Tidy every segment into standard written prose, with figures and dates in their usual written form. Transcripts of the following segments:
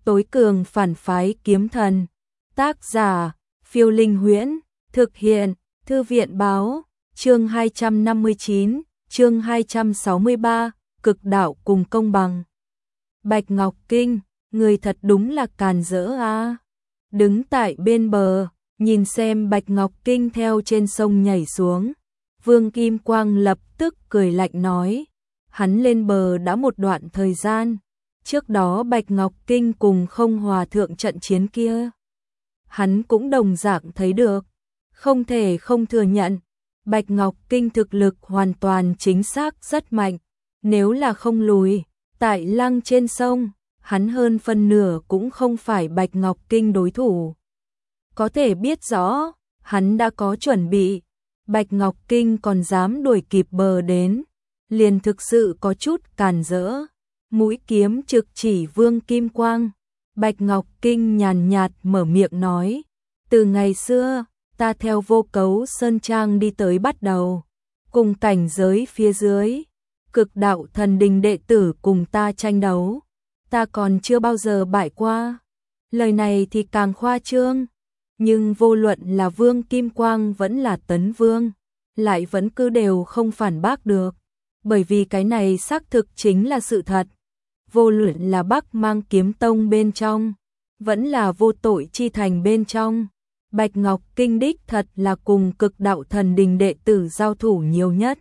tối cường phản phái kiếm thần. Tác giả, Phiêu Linh Huyễn, thực hiện, Thư viện báo, chương 259, chương 263, cực đạo cùng công bằng. Bạch Ngọc Kinh, người thật đúng là càn rỡ a. Đứng tại bên bờ, nhìn xem Bạch Ngọc Kinh theo trên sông nhảy xuống, Vương Kim Quang lập tức cười lạnh nói, hắn lên bờ đã một đoạn thời gian, trước đó Bạch Ngọc Kinh cùng Không Hòa Thượng trận chiến kia, hắn cũng đồng dạng thấy được, không thể không thừa nhận, Bạch Ngọc Kinh thực lực hoàn toàn chính xác rất mạnh, nếu là không lùi, tại lăng trên sông, hắn hơn phân nửa cũng không phải Bạch Ngọc Kinh đối thủ. Có thể biết rõ, hắn đã có chuẩn bị, Bạch Ngọc Kinh còn dám đuổi kịp bờ đến, liền thực sự có chút càn rỡ. Mũi kiếm trực chỉ Vương Kim Quang, Bạch Ngọc Kinh nhàn nhạt mở miệng nói, từ ngày xưa, ta theo Vô Cấu Sơn Trang đi tới bắt đầu, cùng cảnh giới phía dưới, cực đạo thần đình đệ tử cùng ta tranh đấu, ta còn chưa bao giờ bại qua. Lời này thì càng khoa trương, nhưng vô luận là Vương Kim Quang vẫn là Tấn Vương, lại vẫn cứ đều không phản bác được, bởi vì cái này xác thực chính là sự thật. Vô luận là Bắc Mang Kiếm Tông bên trong, vẫn là Vô Tội Chi Thành bên trong, Bạch Ngọc Kinh đích thật là cùng cực đạo thần đình đệ tử giao thủ nhiều nhất.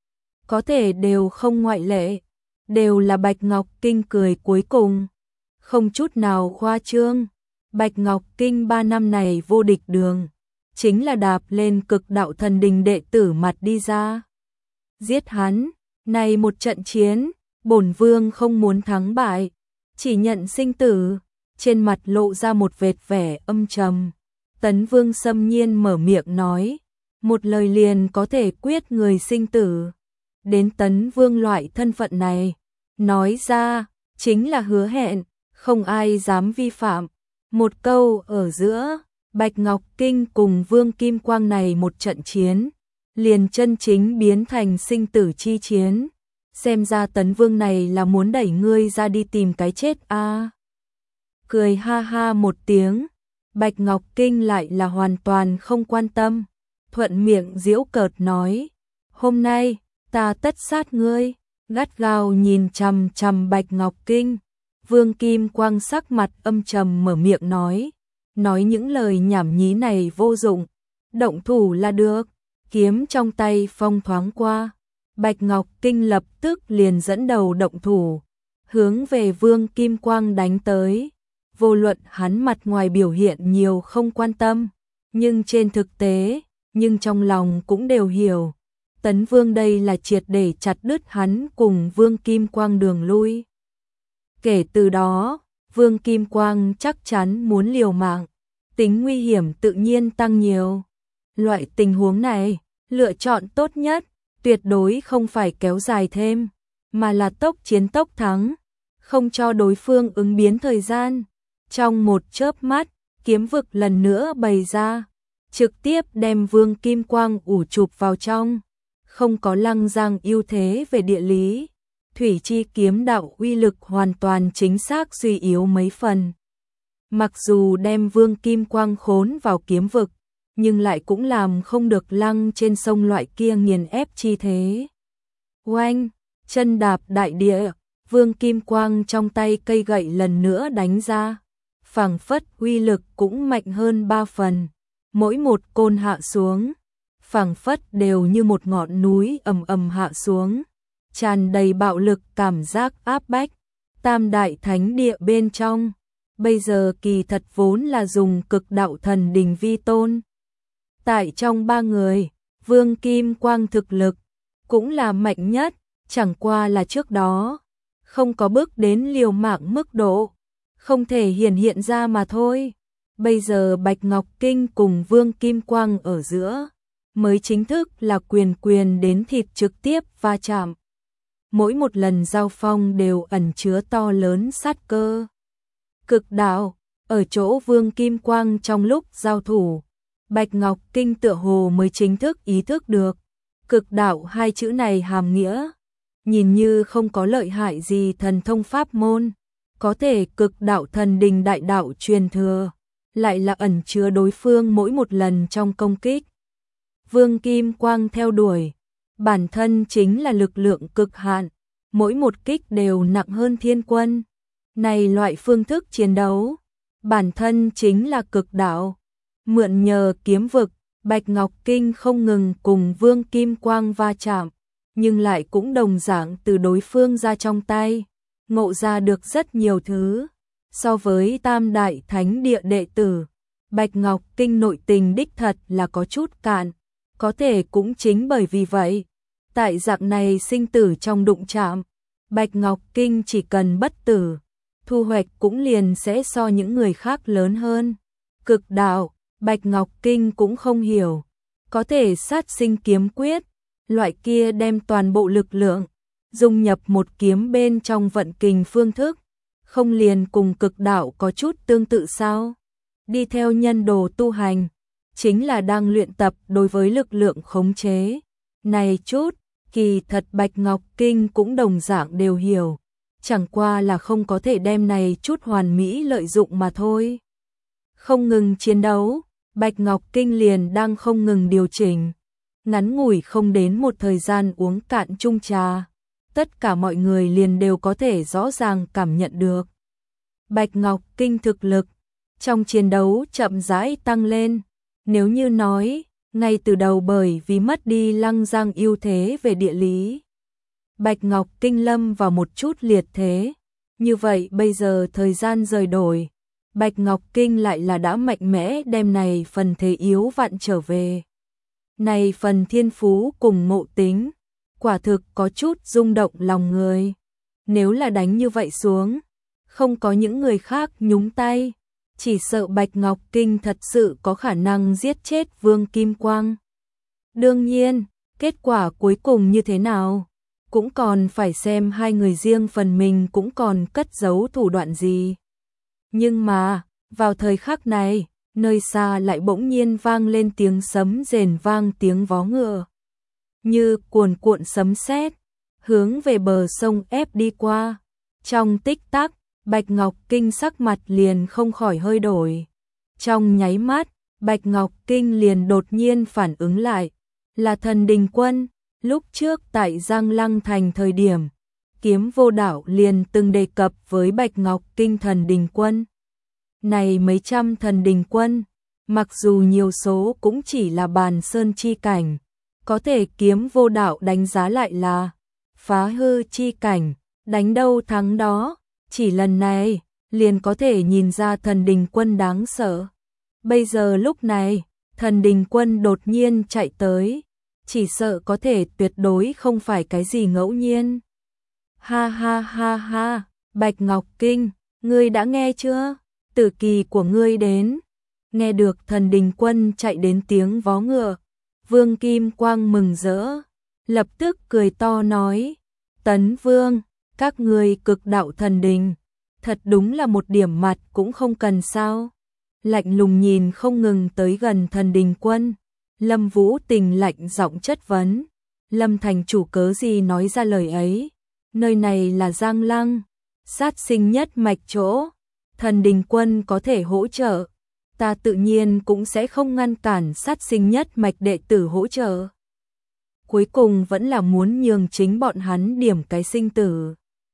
Có thể đều không ngoại lệ, đều là Bạch Ngọc Kinh cười cuối cùng, không chút nào khoa trương. Bạch Ngọc Kinh 3 năm này vô địch đường, chính là đạp lên cực đạo thần đình đệ tử mặt đi ra. Giết hắn, này một trận chiến, bổn vương không muốn thắng bại, chỉ nhận sinh tử, trên mặt lộ ra một vệt vẻ âm trầm. Tấn Vương xâm nhiên mở miệng nói, một lời liền có thể quyết người sinh tử. Đến Tấn Vương loại thân phận này, nói ra, chính là hứa hẹn, không ai dám vi phạm. Một câu ở giữa, Bạch Ngọc Kinh cùng Vương Kim Quang này một trận chiến, liền chân chính biến thành sinh tử chi chiến. Xem ra Tấn Vương này là muốn đẩy ngươi ra đi tìm cái chết a. Cười ha ha một tiếng, Bạch Ngọc Kinh lại là hoàn toàn không quan tâm, thuận miệng giễu cợt nói, hôm nay, ta tất sát ngươi, gắt gao nhìn chằm chằm Bạch Ngọc Kinh. Vương Kim Quang sắc mặt âm trầm mở miệng nói những lời nhảm nhí này vô dụng, động thủ là được, kiếm trong tay phong thoáng qua, Bạch Ngọc Kinh lập tức liền dẫn đầu động thủ, hướng về Vương Kim Quang đánh tới, vô luận hắn mặt ngoài biểu hiện nhiều không quan tâm, nhưng trên thực tế, nhưng trong lòng cũng đều hiểu, Tấn Vương đây là triệt để chặt đứt hắn cùng Vương Kim Quang đường lui. Kể từ đó, Vương Kim Quang chắc chắn muốn liều mạng, tính nguy hiểm tự nhiên tăng nhiều. Loại tình huống này, lựa chọn tốt nhất, tuyệt đối không phải kéo dài thêm, mà là tốc chiến tốc thắng, không cho đối phương ứng biến thời gian. Trong một chớp mắt, kiếm vực lần nữa bày ra, trực tiếp đem Vương Kim Quang ủ chụp vào trong, không có Lăng Giang ưu thế về địa lý. Thủy chi kiếm đạo uy lực hoàn toàn chính xác suy yếu mấy phần. Mặc dù đem Vương Kim Quang khốn vào kiếm vực, nhưng lại cũng làm không được Lăng trên sông loại kia nghiền ép chi thế. Oanh, chân đạp đại địa, Vương Kim Quang trong tay cây gậy lần nữa đánh ra, phảng phất uy lực cũng mạnh hơn 3 phần. Mỗi một côn hạ xuống, phảng phất đều như một ngọn núi ầm ầm hạ xuống, tràn đầy bạo lực cảm giác áp bách. Tam đại thánh địa bên trong, bây giờ kỳ thật vốn là dùng cực đạo thần đình vi tôn. Tại trong 3 người, Vương Kim Quang thực lực cũng là mạnh nhất, chẳng qua là trước đó không có bước đến liều mạng mức độ, không thể hiện ra mà thôi. Bây giờ Bạch Ngọc Kinh cùng Vương Kim Quang ở giữa, mới chính thức là quyền đến thịt trực tiếp va chạm. Mỗi một lần giao phong đều ẩn chứa to lớn sát cơ. Cực đạo, ở chỗ Vương Kim Quang trong lúc giao thủ, Bạch Ngọc Kinh tựa hồ mới chính thức ý thức được. Cực đạo hai chữ này hàm nghĩa, nhìn như không có lợi hại gì thần thông pháp môn, có thể cực đạo thần đình đại đạo truyền thừa, lại là ẩn chứa đối phương mỗi một lần trong công kích. Vương Kim Quang theo đuổi, bản thân chính là lực lượng cực hạn, mỗi một kích đều nặng hơn thiên quân. Này loại phương thức chiến đấu, bản thân chính là cực đạo. Mượn nhờ kiếm vực, Bạch Ngọc Kinh không ngừng cùng Vương Kim Quang va chạm, nhưng lại cũng đồng dạng từ đối phương ra trong tay, ngộ ra được rất nhiều thứ. So với Tam Đại Thánh Địa đệ tử, Bạch Ngọc Kinh nội tình đích thật là có chút cạn, có thể cũng chính bởi vì vậy, tại dạng này sinh tử trong đụng chạm, Bạch Ngọc Kinh chỉ cần bất tử, thu hoạch cũng liền sẽ so những người khác lớn hơn. Cực đạo, Bạch Ngọc Kinh cũng không hiểu, có thể sát sinh kiếm quyết, loại kia đem toàn bộ lực lượng dung nhập một kiếm bên trong vận kình phương thức, không liền cùng cực đạo có chút tương tự sao? Đi theo nhân đồ tu hành, chính là đang luyện tập đối với lực lượng khống chế. Này chút, kỳ thật Bạch Ngọc Kinh cũng đồng dạng đều hiểu, chẳng qua là không có thể đem này chút hoàn mỹ lợi dụng mà thôi. Không ngừng chiến đấu, Bạch Ngọc Kinh liền đang không ngừng điều chỉnh. Ngắn ngủi không đến một thời gian uống cạn chung trà, tất cả mọi người liền đều có thể rõ ràng cảm nhận được. Bạch Ngọc Kinh thực lực trong chiến đấu chậm rãi tăng lên, nếu như nói, ngay từ đầu bởi vì mất đi Lăng Giang ưu thế về địa lý, Bạch Ngọc Kinh lâm vào một chút liệt thế, như vậy bây giờ thời gian rời đổi, Bạch Ngọc Kinh lại là đã mạnh mẽ đem này phần thế yếu vặn trở về. Này phần thiên phú cùng ngộ tính, quả thực có chút rung động lòng người. Nếu là đánh như vậy xuống, không có những người khác nhúng tay, chỉ sợ Bạch Ngọc Kinh thật sự có khả năng giết chết Vương Kim Quang. Đương nhiên, kết quả cuối cùng như thế nào, cũng còn phải xem hai người riêng phần mình cũng còn cất giấu thủ đoạn gì. Nhưng mà, vào thời khắc này, nơi xa lại bỗng nhiên vang lên tiếng sấm rền vang tiếng vó ngựa. Như cuồn cuộn sấm sét, hướng về bờ sông ép đi qua. Trong tích tắc, Bạch Ngọc Kinh sắc mặt liền không khỏi hơi đổi. Trong nháy mắt, Bạch Ngọc Kinh liền đột nhiên phản ứng lại. Là Thần Đình Quân, lúc trước tại Giang Lăng Thành thời điểm, Kiếm Vô Đạo liền từng đề cập với Bạch Ngọc Kinh Thần Đình Quân. Này mấy trăm Thần Đình Quân, mặc dù nhiều số cũng chỉ là bàn sơn chi cảnh, có thể Kiếm Vô Đạo đánh giá lại là phá hư chi cảnh, đánh đâu thắng đó, chỉ lần này liền có thể nhìn ra Thần Đình Quân đáng sợ. Bây giờ lúc này, Thần Đình Quân đột nhiên chạy tới, chỉ sợ có thể tuyệt đối không phải cái gì ngẫu nhiên. Ha ha ha ha, Bạch Ngọc Kinh, ngươi đã nghe chưa? Tử kỳ của ngươi đến. Nghe được Thần Đình Quân chạy đến tiếng vó ngựa, Vương Kim Quang mừng rỡ, lập tức cười to nói, Tấn Vương, các ngươi cực đạo thần đình, thật đúng là một điểm mặt cũng không cần sao. Lạnh lùng nhìn không ngừng tới gần Thần Đình Quân, Lâm Vũ Tình lạnh giọng chất vấn, Lâm thành chủ cớ gì nói ra lời ấy, nơi này là Giang Lăng, sát sinh nhất mạch chỗ, Thần Đình Quân có thể hỗ trợ, ta tự nhiên cũng sẽ không ngăn cản sát sinh nhất mạch đệ tử hỗ trợ. Cuối cùng vẫn là muốn nhường chính bọn hắn điểm cái sinh tử.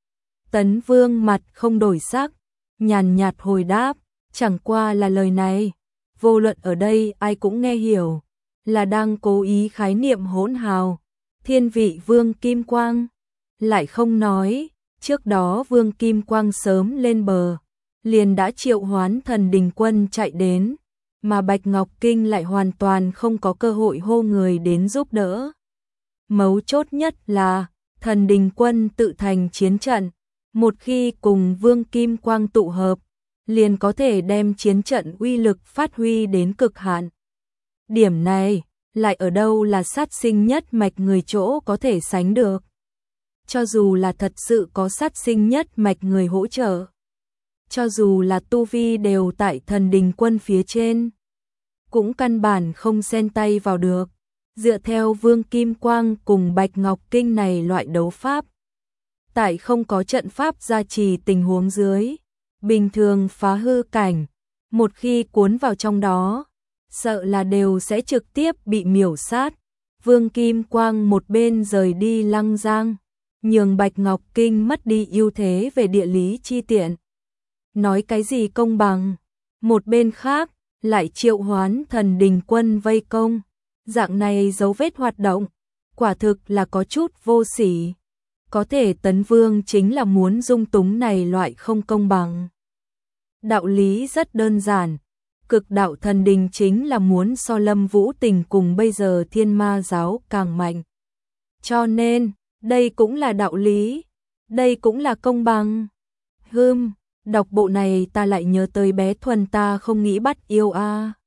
Tấn Vương mặt không đổi sắc, nhàn nhạt hồi đáp, chẳng qua là lời này, vô luận ở đây ai cũng nghe hiểu, là đang cố ý khái niệm hỗn hào, thiên vị Vương Kim Quang. Lại không nói, trước đó Vương Kim Quang sớm lên bờ, liền đã triệu hoán Thần Đình Quân chạy đến, mà Bạch Ngọc Kinh lại hoàn toàn không có cơ hội hô người đến giúp đỡ. Mấu chốt nhất là, Thần Đình Quân tự thành chiến trận, một khi cùng Vương Kim Quang tụ hợp, liền có thể đem chiến trận uy lực phát huy đến cực hạn. Điểm này, lại ở đâu là sát sinh nhất mạch người chỗ có thể sánh được. Cho dù là thật sự có sát sinh nhất mạch người hỗ trợ, cho dù là tu vi đều tại Thần Đình Quân phía trên, cũng căn bản không xen tay vào được. Dựa theo Vương Kim Quang cùng Bạch Ngọc Kinh này loại đấu pháp, tại không có trận pháp gia trì tình huống dưới, bình thường phá hư cảnh, một khi cuốn vào trong đó, sợ là đều sẽ trực tiếp bị miểu sát. Vương Kim Quang một bên rời đi Lăng Giang, nhường Bạch Ngọc Kinh mất đi ưu thế về địa lý chi tiện. Nói cái gì công bằng, một bên khác lại triệu hoán thần đình quân vây công, dạng này dấu vết hoạt động, quả thực là có chút vô sỉ. Có thể Tấn Vương chính là muốn dung túng này loại không công bằng. Đạo lý rất đơn giản, cực đạo thần đình chính là muốn so Lâm Vũ Tình cùng bây giờ Thiên Ma giáo càng mạnh. Cho nên, đây cũng là đạo lý, đây cũng là công bằng. Đọc bộ này ta lại nhớ tới bé Thuần ta không nghĩ bắt yêu a.